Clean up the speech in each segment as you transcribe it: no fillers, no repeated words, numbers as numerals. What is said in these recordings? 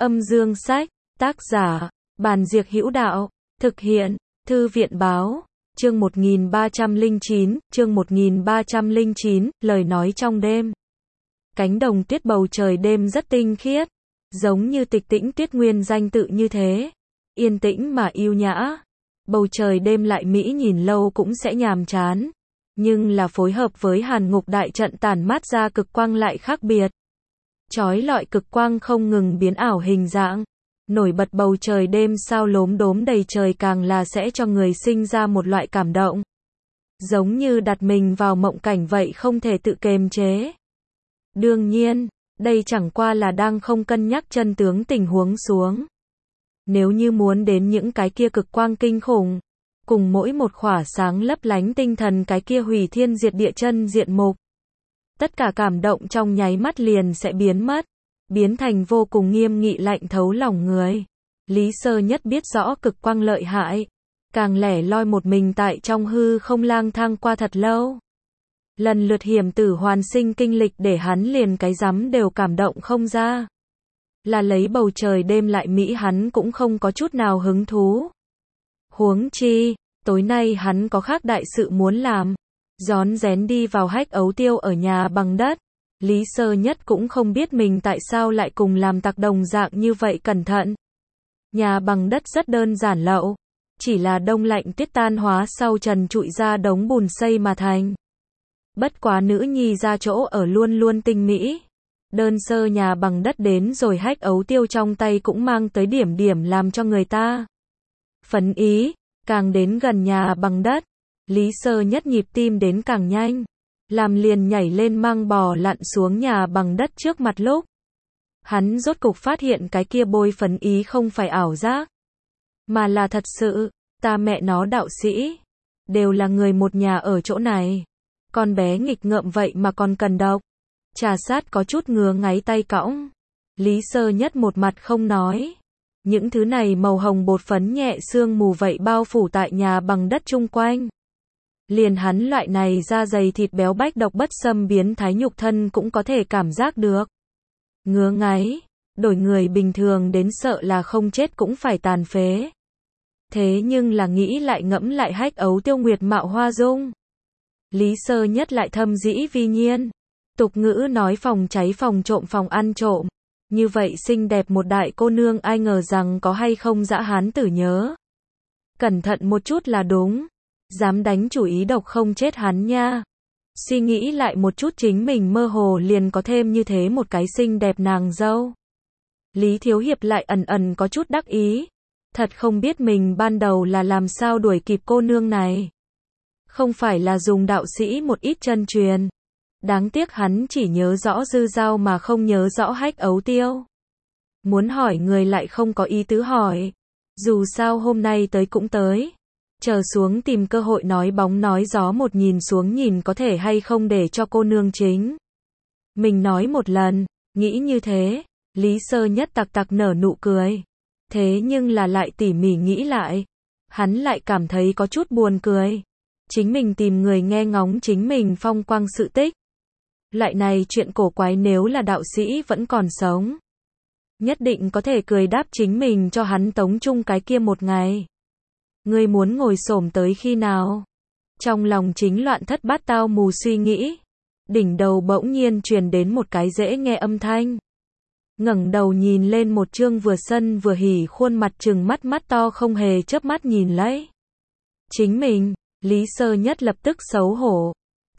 Âm dương sách, tác giả, Bàn Diệc Hữu Đạo, thực hiện, Thư viện báo, chương 1309, lời nói trong đêm. Cánh đồng tuyết bầu trời đêm rất tinh khiết, giống như tịch tĩnh tuyết nguyên danh tự như thế, yên tĩnh mà yêu nhã. Bầu trời đêm lại mỹ nhìn lâu cũng sẽ nhàm chán, nhưng là phối hợp với Hàn Ngục đại trận tản mát ra cực quang lại khác biệt. Chói lọi cực quang không ngừng biến ảo hình dạng, nổi bật bầu trời đêm sao lốm đốm đầy trời càng là sẽ cho người sinh ra một loại cảm động. Giống như đặt mình vào mộng cảnh vậy không thể tự kiềm chế. Đương nhiên, đây chẳng qua là đang không cân nhắc chân tướng tình huống xuống. Nếu như muốn đến những cái kia cực quang kinh khủng, cùng mỗi một khỏa sáng lấp lánh tinh thần cái kia hủy thiên diệt địa chân diện mục, tất cả cảm động trong nháy mắt liền sẽ biến mất, biến thành vô cùng nghiêm nghị lạnh thấu lòng người. Lý Sơ Nhất biết rõ cực quang lợi hại, càng lẻ loi một mình tại trong hư không lang thang qua thật lâu. Lần lượt hiểm tử hoàn sinh kinh lịch để hắn liền cái rắm đều cảm động không ra. Là lấy bầu trời đêm lại mỹ hắn cũng không có chút nào hứng thú. Huống chi, tối nay hắn có khác đại sự muốn làm. Rón rén đi vào Hách Ấu Tiêu ở nhà bằng đất. Lý Sơ Nhất cũng không biết mình tại sao lại cùng làm tặc đồng dạng như vậy cẩn thận. Nhà bằng đất rất đơn giản lậu, chỉ là đông lạnh tuyết tan hóa sau trần trụi ra đống bùn xây mà thành. Bất quá nữ nhi ra chỗ ở luôn luôn tinh mỹ. Đơn sơ nhà bằng đất đến rồi Hách Ấu Tiêu trong tay cũng mang tới điểm điểm làm cho người ta phấn ý. Càng đến gần nhà bằng đất, Lý Sơ Nhất nhịp tim đến càng nhanh, làm liền nhảy lên mang bò lặn xuống nhà bằng đất trước mặt lúc. Hắn rốt cục phát hiện cái kia bôi phấn ý không phải ảo giác, mà là thật sự. Ta mẹ nó đạo sĩ, đều là người một nhà ở chỗ này. Con bé nghịch ngợm vậy mà còn cần độc. Trà sát có chút ngứa ngáy tay cõng. Lý Sơ Nhất một mặt không nói. Những thứ này màu hồng bột phấn nhẹ sương mù vậy bao phủ tại nhà bằng đất chung quanh. Liền hắn loại này da dày thịt béo bách độc bất xâm biến thái nhục thân cũng có thể cảm giác được. Ngứa ngáy, đổi người bình thường đến sợ là không chết cũng phải tàn phế. Thế nhưng là nghĩ lại ngẫm lại Hách Ấu Tiêu nguyệt mạo hoa dung. Lý Sơ Nhất lại thâm dĩ vi nhiên. Tục ngữ nói phòng cháy phòng trộm phòng ăn trộm. Như vậy xinh đẹp một đại cô nương ai ngờ rằng có hay không dã hán tử nhớ. Cẩn thận một chút là đúng. Dám đánh chủ ý độc không chết hắn nha. Suy nghĩ lại một chút chính mình mơ hồ liền có thêm như thế một cái xinh đẹp nàng dâu. Lý Thiếu Hiệp lại ẩn ẩn có chút đắc ý. Thật không biết mình ban đầu là làm sao đuổi kịp cô nương này. Không phải là dùng đạo sĩ một ít chân truyền. Đáng tiếc hắn chỉ nhớ rõ Dư Giao mà không nhớ rõ Hách Ấu Tiêu. Muốn hỏi người lại không có ý tứ hỏi. Dù sao hôm nay tới cũng tới. Chờ xuống tìm cơ hội nói bóng nói gió một nhìn xuống nhìn có thể hay không để cho cô nương chính. Mình nói một lần, nghĩ như thế, Lý Sơ Nhất tặc tặc nở nụ cười. Thế nhưng là lại tỉ mỉ nghĩ lại. Hắn lại cảm thấy có chút buồn cười. Chính mình tìm người nghe ngóng chính mình phong quang sự tích. Loại này chuyện cổ quái nếu là đạo sĩ vẫn còn sống. Nhất định có thể cười đáp chính mình cho hắn tống chung cái kia một ngày. Ngươi muốn ngồi xổm tới khi nào? Trong lòng chính loạn thất bát tao mù suy nghĩ. Đỉnh đầu bỗng nhiên truyền đến một cái dễ nghe âm thanh. Ngẩng đầu nhìn lên một trương vừa sân vừa hỉ khuôn mặt trừng mắt mắt to không hề chớp mắt nhìn lấy. Chính mình, Lý Sơ Nhất lập tức xấu hổ.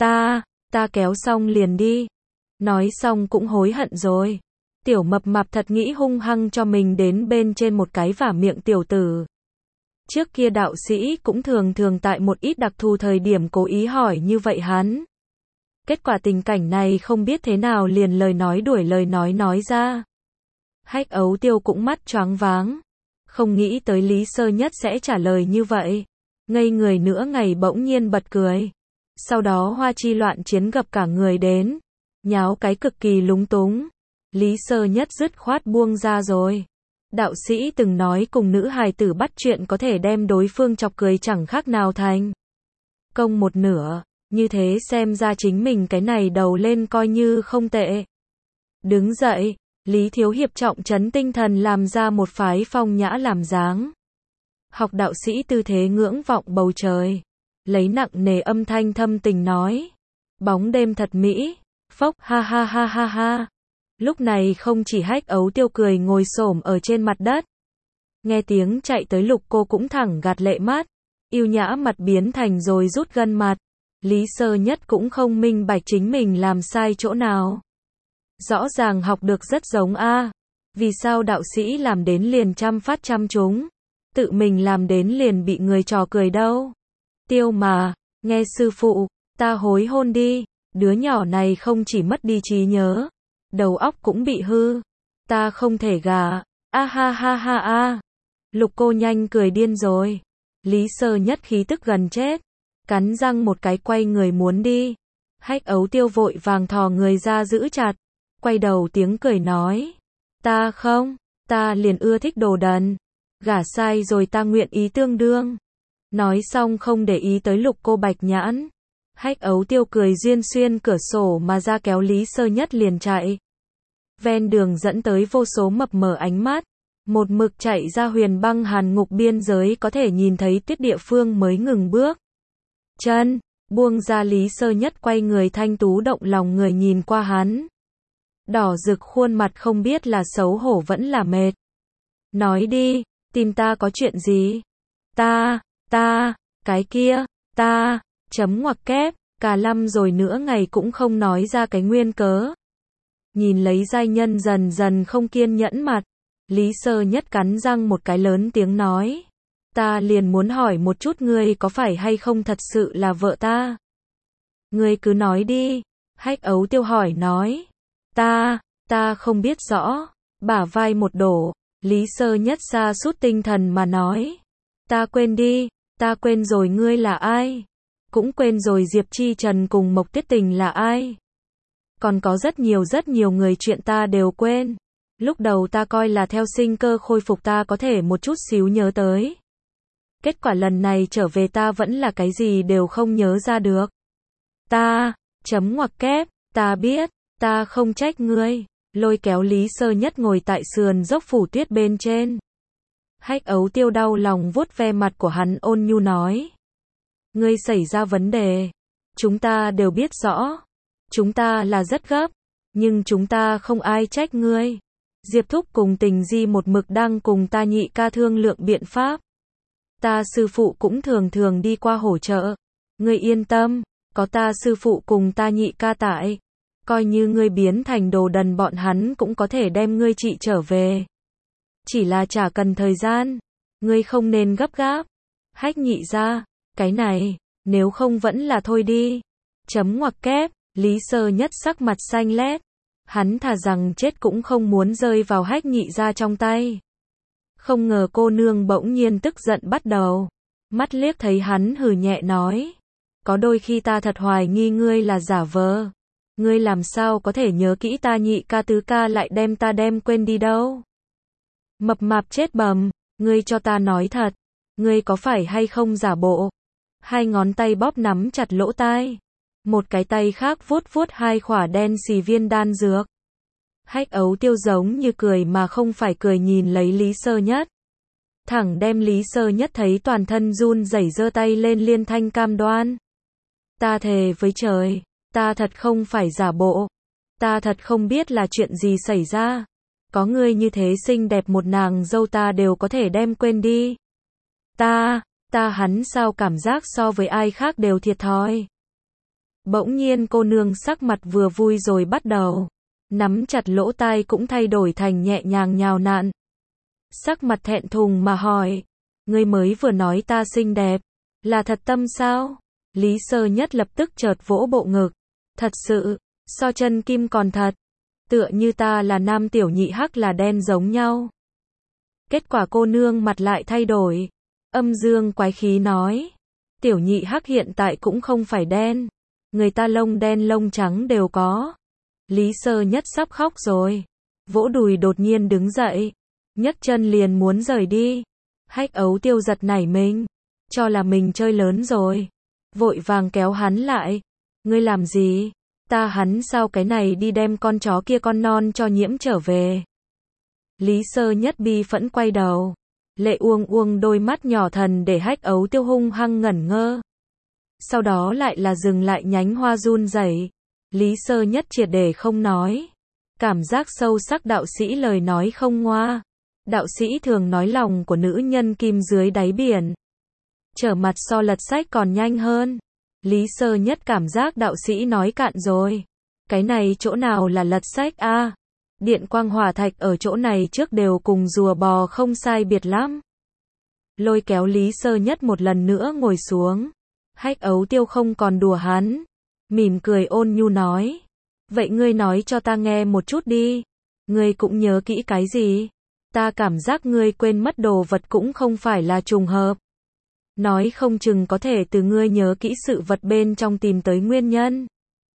Ta kéo xong liền đi. Nói xong cũng hối hận rồi. Tiểu mập mạp thật nghĩ hung hăng cho mình đến bên trên một cái vả miệng tiểu tử. Trước kia đạo sĩ cũng thường tại một ít đặc thù thời điểm cố ý hỏi như vậy hắn. Kết quả tình cảnh này không biết thế nào liền lời nói đuổi lời nói ra. Hách Ấu Tiêu cũng mắt choáng váng. Không nghĩ tới Lý Sơ Nhất sẽ trả lời như vậy. Ngây người nửa ngày bỗng nhiên bật cười. Sau đó hoa chi loạn chiến gặp cả người đến. Nháo cái cực kỳ lúng túng. Lý Sơ Nhất dứt khoát buông ra rồi. Đạo sĩ từng nói cùng nữ hài tử bắt chuyện có thể đem đối phương chọc cười chẳng khác nào thành công một nửa. Như thế xem ra chính mình cái này đầu lên coi như không tệ. Đứng dậy, Lý Thiếu Hiệp trọng trấn tinh thần làm ra một phái phong nhã làm dáng. Học đạo sĩ tư thế ngưỡng vọng bầu trời. Lấy nặng nề âm thanh thâm tình nói. Bóng đêm thật mỹ. Phốc ha ha ha ha ha. Lúc này không chỉ Hách Ấu Tiêu cười ngồi xổm ở trên mặt đất. Nghe tiếng chạy tới Lục Cô cũng thẳng gạt lệ mắt. Yêu nhã mặt biến thành rồi rút gân mặt. Lý Sơ Nhất cũng không minh bạch chính mình làm sai chỗ nào. Rõ ràng học được rất giống a. Vì sao đạo sĩ làm đến liền trăm phát trăm trúng, tự mình làm đến liền bị người trò cười đâu. Tiêu mà, nghe sư phụ, ta hối hôn đi, đứa nhỏ này không chỉ mất đi trí nhớ, đầu óc cũng bị hư, ta không thể gả, a ha ha ha a. Lục Cô nhanh cười điên rồi. Lý Sơ Nhất khí tức gần chết, cắn răng một cái quay người muốn đi. Hách Ấu Tiêu vội vàng thò người ra giữ chặt, quay đầu tiếng cười nói, ta không, ta liền ưa thích đồ đần, gả sai rồi ta nguyện ý tương đương. Nói xong không để ý tới Lục Cô bạch nhãn. Hách Ấu Tiêu cười duyên xuyên cửa sổ mà ra kéo Lý Sơ Nhất liền chạy. Ven đường dẫn tới vô số mập mờ ánh mắt, một mực chạy ra huyền băng hàn ngục biên giới có thể nhìn thấy tuyết địa phương mới ngừng bước chân, buông ra. Lý Sơ Nhất quay người thanh tú động lòng người nhìn qua hắn. Đỏ rực khuôn mặt không biết là xấu hổ vẫn là mệt. Nói đi, tìm ta có chuyện gì? Ta, cái kia, chấm ngoặc kép, cả năm rồi nữa ngày cũng không nói ra cái nguyên cớ. Nhìn lấy giai nhân dần dần không kiên nhẫn mặt, Lý Sơ Nhất cắn răng một cái lớn tiếng nói. Ta liền muốn hỏi một chút ngươi có phải hay không thật sự là vợ ta? Ngươi cứ nói đi. Hách Ấu Tiêu hỏi nói. Ta không biết rõ. Bả vai một đổ, Lý Sơ Nhất sa sút tinh thần mà nói. Ta quên đi, ta quên rồi ngươi là ai? Cũng quên rồi Diệp Chi Trần cùng Mộc Tiết Tình là ai? Còn có rất nhiều người chuyện ta đều quên. Lúc đầu ta coi là theo sinh cơ khôi phục ta có thể một chút xíu nhớ tới. Kết quả lần này trở về ta vẫn là cái gì đều không nhớ ra được. Chấm ngoặc kép, ta biết, ta không trách ngươi. Lôi kéo Lý Sơ Nhất ngồi tại sườn dốc phủ tuyết bên trên. Hách Ấu Tiêu đau lòng vuốt ve mặt của hắn ôn nhu nói. Ngươi xảy ra vấn đề. Chúng ta đều biết rõ. Chúng ta là rất gấp. Nhưng chúng ta không ai trách ngươi. Diệp Thúc cùng Tình Di một mực đang cùng ta nhị ca thương lượng biện pháp. Ta sư phụ cũng thường thường đi qua hỗ trợ. Ngươi yên tâm, có ta sư phụ cùng ta nhị ca tại. Coi như ngươi biến thành đồ đần bọn hắn cũng có thể đem ngươi trị trở về. Chỉ là chả cần thời gian. Ngươi không nên gấp gáp. Hách nhị ra, cái này, nếu không vẫn là thôi đi. Chấm ngoặc kép, Lý Sơ Nhất sắc mặt xanh lét. Hắn thà rằng chết cũng không muốn rơi vào Hách nhị ra trong tay. Không ngờ cô nương bỗng nhiên tức giận bắt đầu. Mắt liếc thấy hắn hừ nhẹ nói. Có đôi khi ta thật hoài nghi ngươi là giả vờ. Ngươi làm sao có thể nhớ kỹ ta nhị ca tứ ca lại đem ta đem quên đi đâu. Mập mạp chết bầm, ngươi cho ta nói thật. Ngươi có phải hay không giả bộ? Hai ngón tay bóp nắm chặt lỗ tai. Một cái tay khác vuốt vuốt hai khỏa đen xì viên đan dược. Hách Ấu Tiêu giống như cười mà không phải cười nhìn lấy Lý Sơ Nhất. Thẳng đem Lý Sơ Nhất thấy toàn thân run rẩy giơ tay lên liên thanh cam đoan. Ta thề với trời, ta thật không phải giả bộ. Ta thật không biết là chuyện gì xảy ra. Có ngươi như thế xinh đẹp một nàng dâu ta đều có thể đem quên đi. Hắn sao cảm giác so với ai khác đều thiệt thòi. Bỗng nhiên cô nương sắc mặt vừa vui rồi bắt đầu. Nắm chặt lỗ tai cũng thay đổi thành nhẹ nhàng nhào nặn. Sắc mặt thẹn thùng mà hỏi. Ngươi mới vừa nói ta xinh đẹp. Là thật tâm sao? Lý Sơ Nhất lập tức chợt vỗ bộ ngực. Thật sự, so chân kim còn thật. Tựa như ta là nam tiểu nhị hắc là đen giống nhau. Kết quả cô nương mặt lại thay đổi. Âm dương quái khí nói. Tiểu nhị hắc hiện tại cũng không phải đen. Người ta lông đen lông trắng đều có. Lý Sơ Nhất sắp khóc rồi. Vỗ đùi đột nhiên đứng dậy. Nhấc chân liền muốn rời đi. Hách Ấu Tiêu giật nảy mình. Cho là mình chơi lớn rồi. Vội vàng kéo hắn lại. Ngươi làm gì? Hắn sao cái này đi đem con chó kia con non cho nhiễm trở về. Lý Sơ Nhất bi phẫn quay đầu. Lệ uông uông đôi mắt nhỏ thần để Hách Ấu Tiêu hung hăng ngẩn ngơ. Sau đó lại là dừng lại nhánh hoa run rẩy. Lý Sơ Nhất triệt để không nói. Cảm giác sâu sắc đạo sĩ lời nói không ngoa. Đạo sĩ thường nói lòng của nữ nhân kim dưới đáy biển. Trở mặt so lật sách còn nhanh hơn. Lý Sơ Nhất cảm giác đạo sĩ nói cạn rồi. Cái này chỗ nào là lật sách a? Điện quang hỏa thạch ở chỗ này trước đều cùng rùa bò không sai biệt lắm. Lôi kéo Lý Sơ Nhất một lần nữa ngồi xuống. Hách Ấu Tiêu không còn đùa hắn. Mỉm cười ôn nhu nói. Vậy ngươi nói cho ta nghe một chút đi. Ngươi cũng nhớ kỹ cái gì? Ta cảm giác ngươi quên mất đồ vật cũng không phải là trùng hợp. Nói không chừng có thể từ ngươi nhớ kỹ sự vật bên trong tìm tới nguyên nhân.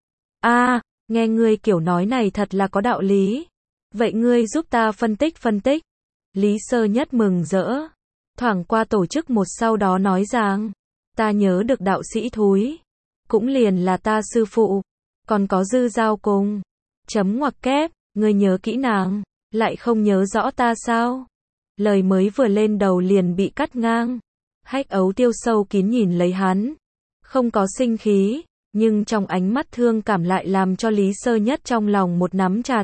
Nghe ngươi kiểu nói này thật là có đạo lý. Vậy ngươi giúp ta phân tích. Lý Sơ Nhất mừng rỡ. Thoảng qua tổ chức một sau đó nói rằng. Ta nhớ được đạo sĩ thúi. Cũng liền là ta sư phụ. Còn có Dư Giao cùng. Chấm ngoặc kép, ngươi nhớ kỹ nàng. Lại không nhớ rõ ta sao? Lời mới vừa lên đầu liền bị cắt ngang. Hách Ấu Tiêu sâu kín nhìn lấy hắn. Không có sinh khí. Nhưng trong ánh mắt thương cảm lại làm cho Lý Sơ Nhất trong lòng một nắm chặt.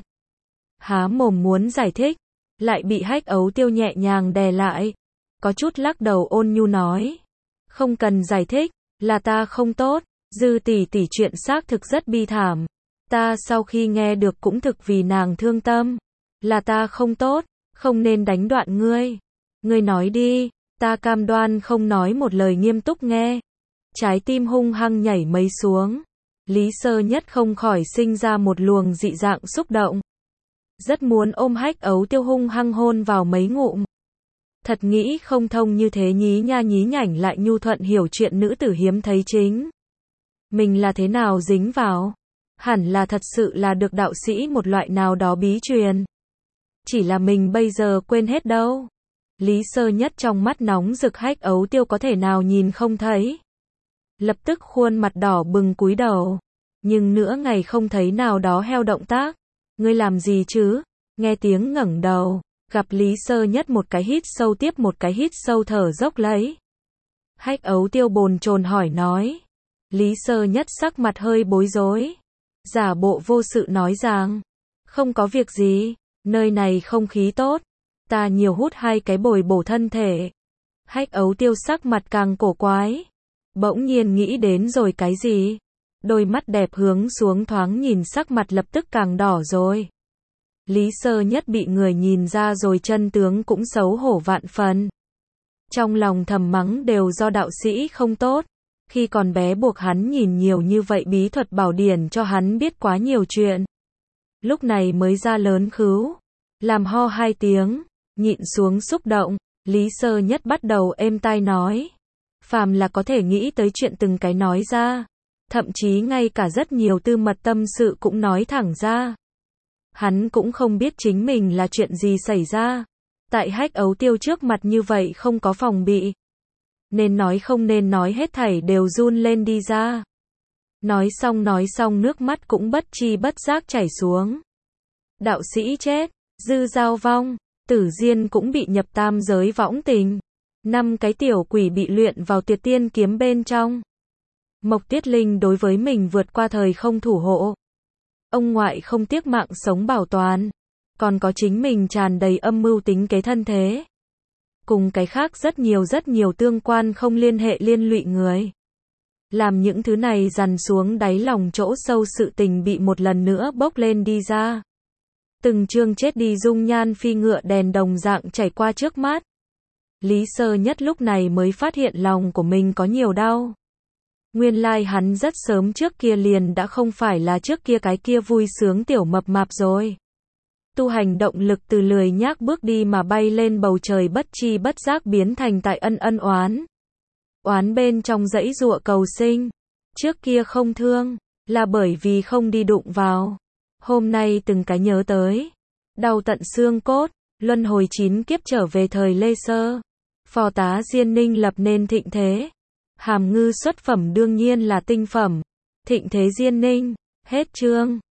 Há mồm muốn giải thích. Lại bị Hách Ấu Tiêu nhẹ nhàng đè lại. Có chút lắc đầu ôn nhu nói. Không cần giải thích. Là ta không tốt. Dư tỷ tỷ chuyện xác thực rất bi thảm. Ta sau khi nghe được cũng thực vì nàng thương tâm. Là ta không tốt. Không nên đánh đoạn ngươi. Ngươi nói đi. Ta cam đoan không nói một lời nghiêm túc nghe. Trái tim hung hăng nhảy mấy xuống. Lý Sơ Nhất không khỏi sinh ra một luồng dị dạng xúc động. Rất muốn ôm Hách Ấu Tiêu hung hăng hôn vào mấy ngụm. Thật nghĩ không thông như thế nhí nha nhí nhảnh lại nhu thuận hiểu chuyện nữ tử hiếm thấy chính. Mình là thế nào dính vào? Hẳn là thật sự là được đạo sĩ một loại nào đó bí truyền. Chỉ là mình bây giờ quên hết đâu. Lý Sơ Nhất trong mắt nóng rực Hách Ấu Tiêu có thể nào nhìn không thấy. Lập tức khuôn mặt đỏ bừng cúi đầu. Nhưng nửa ngày không thấy nào đó heo động tác. Ngươi làm gì chứ? Nghe tiếng ngẩng đầu. Gặp Lý Sơ Nhất một cái hít sâu tiếp một cái hít sâu thở dốc lấy. Hách Ấu Tiêu bồn chồn hỏi nói. Lý Sơ Nhất sắc mặt hơi bối rối. Giả bộ vô sự nói rằng. Không có việc gì. Nơi này không khí tốt. Ta nhiều hút 2 cái bồi bổ thân thể. Hách Ấu Tiêu sắc mặt càng cổ quái. Bỗng nhiên nghĩ đến rồi cái gì? Đôi mắt đẹp hướng xuống thoáng nhìn sắc mặt lập tức càng đỏ rồi. Lý Sơ Nhất bị người nhìn ra rồi chân tướng cũng xấu hổ vạn phần. Trong lòng thầm mắng đều do đạo sĩ không tốt. Khi còn bé buộc hắn nhìn nhiều như vậy bí thuật bảo điển cho hắn biết quá nhiều chuyện. Lúc này mới ra lớn khứu. Làm ho 2 tiếng. Nhịn xuống xúc động. Lý Sơ Nhất bắt đầu êm tai nói. Phàm là có thể nghĩ tới chuyện từng cái nói ra. Thậm chí ngay cả rất nhiều tư mật tâm sự cũng nói thẳng ra. Hắn cũng không biết chính mình là chuyện gì xảy ra. Tại Hách Ấu Tiêu trước mặt như vậy không có phòng bị. Nên nói không nên nói hết thảy đều run lên đi ra. Nói xong nước mắt cũng bất chi bất giác chảy xuống. Đạo sĩ chết, Dư Giao vong, Tử Diên cũng bị nhập tam giới võng tình. 5 cái tiểu quỷ bị luyện vào tuyệt tiên kiếm bên trong. Mộc Tiết Linh đối với mình vượt qua thời không thủ hộ. Ông ngoại không tiếc mạng sống bảo toàn. Còn có chính mình tràn đầy âm mưu tính kế thân thế. Cùng cái khác rất nhiều tương quan không liên hệ liên lụy người. Làm những thứ này dằn xuống đáy lòng chỗ sâu sự tình bị một lần nữa bốc lên đi ra. Từng chương chết đi dung nhan phi ngựa đèn đồng dạng chảy qua trước mắt. Lý Sơ Nhất lúc này mới phát hiện lòng của mình có nhiều đau. Nguyên lai hắn rất sớm trước kia liền đã không phải là trước kia cái kia vui sướng tiểu mập mạp rồi. Tu hành động lực từ lười nhác bước đi mà bay lên bầu trời bất chi bất giác biến thành tại ân oán. Oán bên trong dãy giụa cầu sinh. Trước kia không thương, là bởi vì không đi đụng vào. Hôm nay từng cái nhớ tới. Đau tận xương cốt, luân hồi 9 kiếp trở về thời Lê Sơ. Phò tá Diên Ninh lập nên thịnh thế. Hàm Ngư xuất phẩm đương nhiên là tinh phẩm. Thịnh thế Diên Ninh, Hết chương.